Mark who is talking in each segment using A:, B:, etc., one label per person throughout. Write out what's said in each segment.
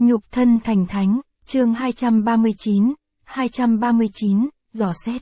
A: Nhục thân thành thánh, chương 239, dò xét.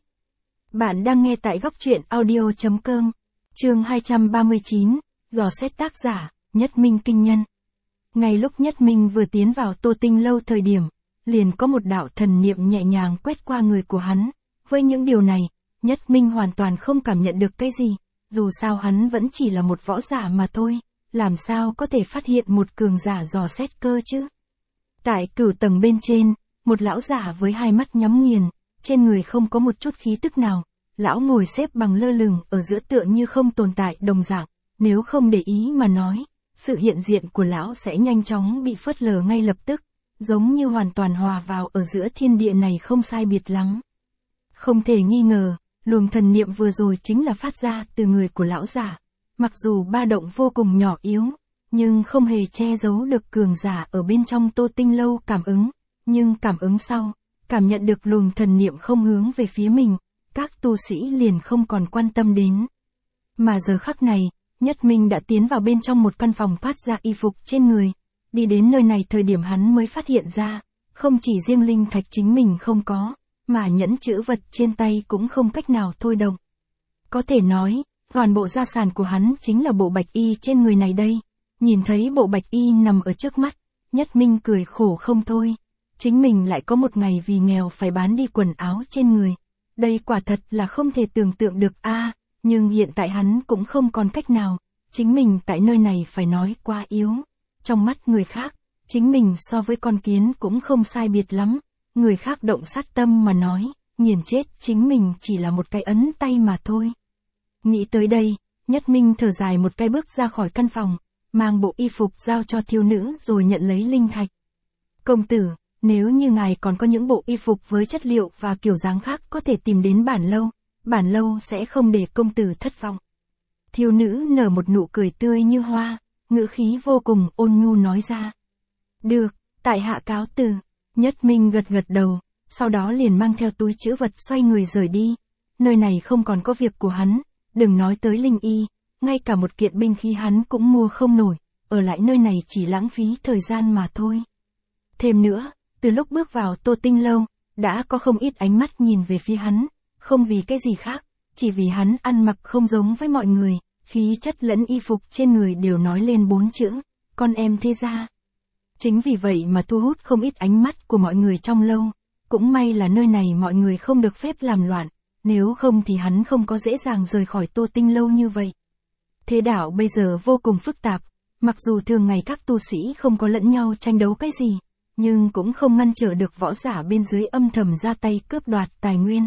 A: Bạn đang nghe tại góc truyện audio.com, chương 239, dò xét tác giả, Nhất Minh Kinh Nhân. Ngay lúc Nhất Minh vừa tiến vào Tô Tinh Lâu thời điểm, liền có một đạo thần niệm nhẹ nhàng quét qua người của hắn. Với những điều này, Nhất Minh hoàn toàn không cảm nhận được cái gì, dù sao hắn vẫn chỉ là một võ giả mà thôi, làm sao có thể phát hiện một cường giả dò xét cơ chứ. Tại cửu tầng bên trên, một lão giả với hai mắt nhắm nghiền, trên người không có một chút khí tức nào, lão ngồi xếp bằng lơ lửng ở giữa tựa như không tồn tại đồng dạng, nếu không để ý mà nói, sự hiện diện của lão sẽ nhanh chóng bị phớt lờ ngay lập tức, giống như hoàn toàn hòa vào ở giữa thiên địa này không sai biệt lắm. Không thể nghi ngờ, luồng thần niệm vừa rồi chính là phát ra từ người của lão giả, mặc dù ba động vô cùng nhỏ yếu, nhưng không hề che giấu được cường giả ở bên trong Tô Tinh Lâu cảm ứng, nhưng cảm ứng sau, cảm nhận được luồng thần niệm không hướng về phía mình, các tu sĩ liền không còn quan tâm đến. Mà giờ khắc này, Nhất Minh đã tiến vào bên trong một căn phòng thoát ra y phục trên người, đi đến nơi này thời điểm hắn mới phát hiện ra, không chỉ riêng linh thạch chính mình không có, mà nhẫn chữ vật trên tay cũng không cách nào thôi động. Có thể nói, toàn bộ gia sản của hắn chính là bộ bạch y trên người này đây. Nhìn thấy bộ bạch y nằm ở trước mắt, Nhất Minh cười khổ không thôi. Chính mình lại có một ngày vì nghèo phải bán đi quần áo trên người. Đây quả thật là không thể tưởng tượng được a. Nhưng hiện tại hắn cũng không còn cách nào. Chính mình tại nơi này phải nói quá yếu. Trong mắt người khác, chính mình so với con kiến cũng không sai biệt lắm. Người khác động sát tâm mà nói, nghiền chết chính mình chỉ là một cái ấn tay mà thôi. Nghĩ tới đây, Nhất Minh thở dài một cái bước ra khỏi căn phòng, mang bộ y phục giao cho thiếu nữ rồi nhận lấy linh thạch. Công tử, nếu như ngài còn có những bộ y phục với chất liệu và kiểu dáng khác có thể tìm đến bản lâu sẽ không để công tử thất vọng. Thiếu nữ nở một nụ cười tươi như hoa, ngữ khí vô cùng ôn nhu nói ra. Được, tại hạ cáo từ. Nhất Minh gật gật đầu, sau đó liền mang theo túi trữ vật xoay người rời đi. Nơi này không còn có việc của hắn, đừng nói tới linh y, ngay cả một kiện binh khí hắn cũng mua không nổi, ở lại nơi này chỉ lãng phí thời gian mà thôi. Thêm nữa, từ lúc bước vào Tô Tinh Lâu, đã có không ít ánh mắt nhìn về phía hắn, không vì cái gì khác, chỉ vì hắn ăn mặc không giống với mọi người, khí chất lẫn y phục trên người đều nói lên 4 chữ, con em thế gia. Chính vì vậy mà thu hút không ít ánh mắt của mọi người trong lâu, cũng may là nơi này mọi người không được phép làm loạn, nếu không thì hắn không có dễ dàng rời khỏi Tô Tinh Lâu như vậy. Thế đạo bây giờ vô cùng phức tạp, mặc dù thường ngày các tu sĩ không có lẫn nhau tranh đấu cái gì, nhưng cũng không ngăn trở được võ giả bên dưới âm thầm ra tay cướp đoạt tài nguyên.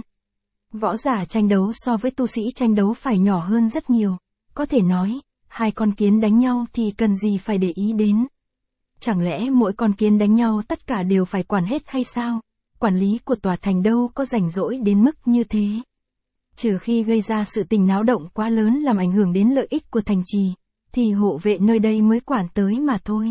A: Võ giả tranh đấu so với tu sĩ tranh đấu phải nhỏ hơn rất nhiều, có thể nói, hai con kiến đánh nhau thì cần gì phải để ý đến. Chẳng lẽ mỗi con kiến đánh nhau tất cả đều phải quản hết hay sao? Quản lý của tòa thành đâu có rảnh rỗi đến mức như thế. Trừ khi gây ra sự tình náo động quá lớn làm ảnh hưởng đến lợi ích của thành trì, thì hộ vệ nơi đây mới quản tới mà thôi.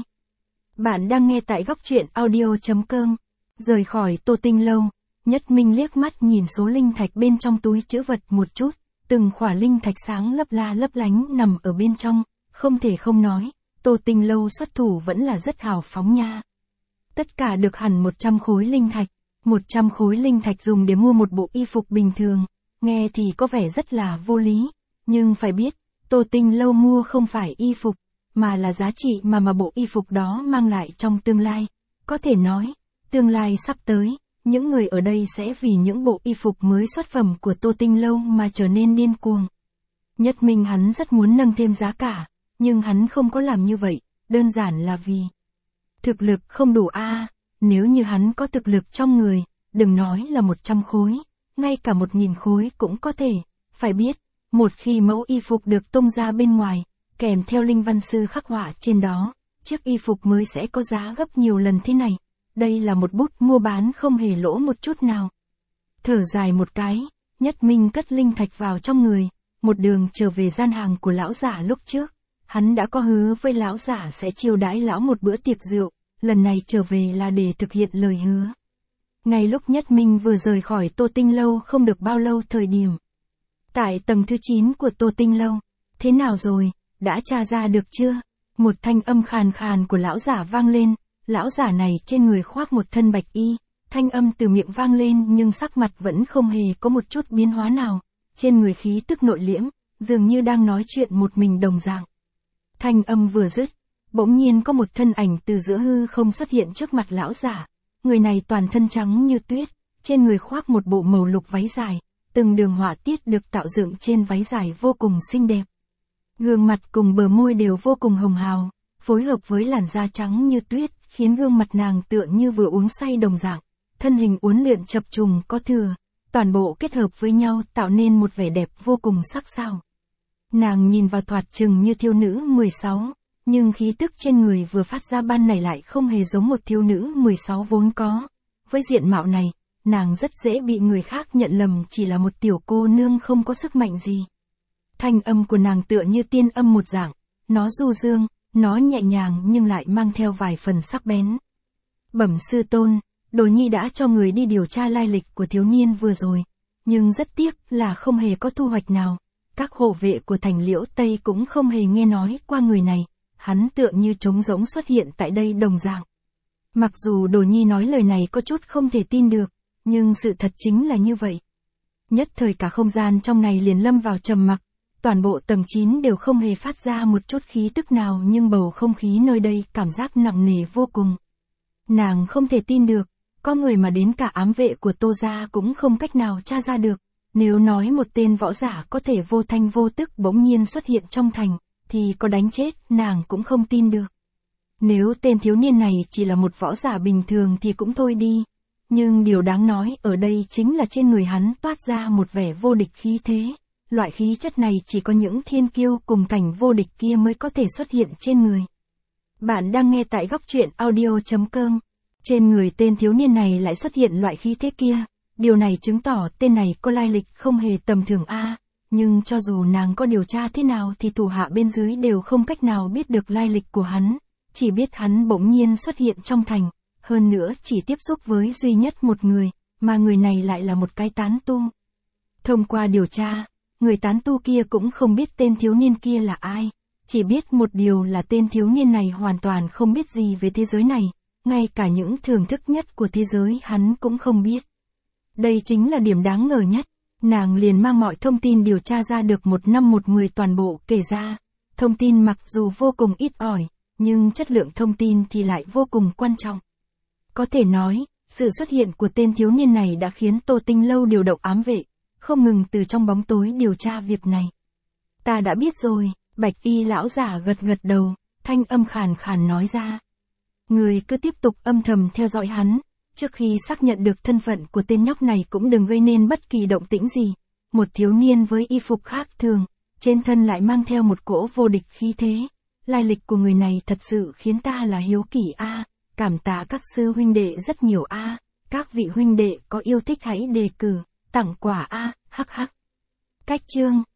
A: Bạn đang nghe tại góc truyện audio.com. Rời khỏi Tô Tinh Lâu, Nhất Minh liếc mắt nhìn số linh thạch bên trong túi trữ vật một chút, từng khỏa linh thạch sáng lấp la lấp lánh nằm ở bên trong, không thể không nói, Tô Tinh Lâu xuất thủ vẫn là rất hào phóng nha. Tất cả được hẳn 100 khối linh thạch, 100 khối linh thạch dùng để mua một bộ y phục bình thường. Nghe thì có vẻ rất là vô lý, nhưng phải biết, Tô Tinh Lâu mua không phải y phục, mà là giá trị mà bộ y phục đó mang lại trong tương lai. Có thể nói, tương lai sắp tới, những người ở đây sẽ vì những bộ y phục mới xuất phẩm của Tô Tinh Lâu mà trở nên điên cuồng. Nhất Minh hắn rất muốn nâng thêm giá cả, nhưng hắn không có làm như vậy, đơn giản là vì thực lực không đủ a. Nếu như hắn có thực lực trong người, đừng nói là 100 khối. Ngay cả 1000 khối cũng có thể, phải biết, một khi mẫu y phục được tung ra bên ngoài, kèm theo linh văn sư khắc họa trên đó, chiếc y phục mới sẽ có giá gấp nhiều lần thế này. Đây là một bút mua bán không hề lỗ một chút nào. Thở dài một cái, Nhất Minh cất linh thạch vào trong người, một đường trở về gian hàng của lão giả lúc trước. Hắn đã có hứa với lão giả sẽ chiêu đãi lão một bữa tiệc rượu, lần này trở về là để thực hiện lời hứa. Ngay lúc Nhất Minh vừa rời khỏi Tô Tinh Lâu không được bao lâu thời điểm. Tại tầng thứ 9 của Tô Tinh Lâu, thế nào rồi, đã tra ra được chưa? Một thanh âm khàn khàn của lão giả vang lên, lão giả này trên người khoác một thân bạch y, thanh âm từ miệng vang lên nhưng sắc mặt vẫn không hề có một chút biến hóa nào, trên người khí tức nội liễm, dường như đang nói chuyện một mình đồng dạng. Thanh âm vừa dứt, bỗng nhiên có một thân ảnh từ giữa hư không xuất hiện trước mặt lão giả, người này toàn thân trắng như tuyết, trên người khoác một bộ màu lục váy dài, từng đường họa tiết được tạo dựng trên váy dài vô cùng xinh đẹp. Gương mặt cùng bờ môi đều vô cùng hồng hào, phối hợp với làn da trắng như tuyết, khiến gương mặt nàng tựa như vừa uống say đồng dạng, thân hình uốn lượn chập trùng có thừa, toàn bộ kết hợp với nhau tạo nên một vẻ đẹp vô cùng sắc sảo. Nàng nhìn vào thoạt chừng như thiếu nữ 16, nhưng khí tức trên người vừa phát ra ban này lại không hề giống một thiếu nữ 16 vốn có. Với diện mạo này, nàng rất dễ bị người khác nhận lầm chỉ là một tiểu cô nương không có sức mạnh gì. Thanh âm của nàng tựa như tiên âm một dạng, nó du dương, nó nhẹ nhàng nhưng lại mang theo vài phần sắc bén. Bẩm sư tôn, Đồ Nhi đã cho người đi điều tra lai lịch của thiếu niên vừa rồi, nhưng rất tiếc là không hề có thu hoạch nào. Các hộ vệ của thành Liễu Tây cũng không hề nghe nói qua người này, hắn tựa như trống rỗng xuất hiện tại đây đồng dạng. Mặc dù Đồ Nhi nói lời này có chút không thể tin được, nhưng sự thật chính là như vậy. Nhất thời cả không gian trong này liền lâm vào trầm mặc, toàn bộ tầng 9 đều không hề phát ra một chút khí tức nào nhưng bầu không khí nơi đây cảm giác nặng nề vô cùng. Nàng không thể tin được, có người mà đến cả ám vệ của Tô gia cũng không cách nào tra ra được. Nếu nói một tên võ giả có thể vô thanh vô tức bỗng nhiên xuất hiện trong thành, thì có đánh chết, nàng cũng không tin được. Nếu tên thiếu niên này chỉ là một võ giả bình thường thì cũng thôi đi. Nhưng điều đáng nói ở đây chính là trên người hắn toát ra một vẻ vô địch khí thế. Loại khí chất này chỉ có những thiên kiêu cùng cảnh vô địch kia mới có thể xuất hiện trên người. Bạn đang nghe tại góc truyện audio.com. Trên người tên thiếu niên này lại xuất hiện loại khí thế kia. Điều này chứng tỏ tên này có lai lịch không hề tầm thường a, nhưng cho dù nàng có điều tra thế nào thì thủ hạ bên dưới đều không cách nào biết được lai lịch của hắn, chỉ biết hắn bỗng nhiên xuất hiện trong thành, hơn nữa chỉ tiếp xúc với duy nhất một người, mà người này lại là một cái tán tu. Thông qua điều tra, người tán tu kia cũng không biết tên thiếu niên kia là ai, chỉ biết một điều là tên thiếu niên này hoàn toàn không biết gì về thế giới này, ngay cả những thưởng thức nhất của thế giới hắn cũng không biết. Đây chính là điểm đáng ngờ nhất, nàng liền mang mọi thông tin điều tra ra được một năm một mười toàn bộ kể ra. Thông tin mặc dù vô cùng ít ỏi, nhưng chất lượng thông tin thì lại vô cùng quan trọng. Có thể nói, sự xuất hiện của tên thiếu niên này đã khiến Tô Tinh Lâu điều động ám vệ, không ngừng từ trong bóng tối điều tra việc này. Ta đã biết rồi, bạch y lão giả gật gật đầu, thanh âm khàn khàn nói ra. Người cứ tiếp tục âm thầm theo dõi hắn. Trước khi xác nhận được thân phận của tên nhóc này cũng đừng gây nên bất kỳ động tĩnh gì. Một thiếu niên với y phục khác thường, trên thân lại mang theo một cỗ vô địch khí thế. Lai lịch của người này thật sự khiến ta là hiếu kỳ a. Cảm tạ các sư huynh đệ rất nhiều a. Các vị huynh đệ có yêu thích hãy đề cử, tặng quà a, hắc hắc. Cách chương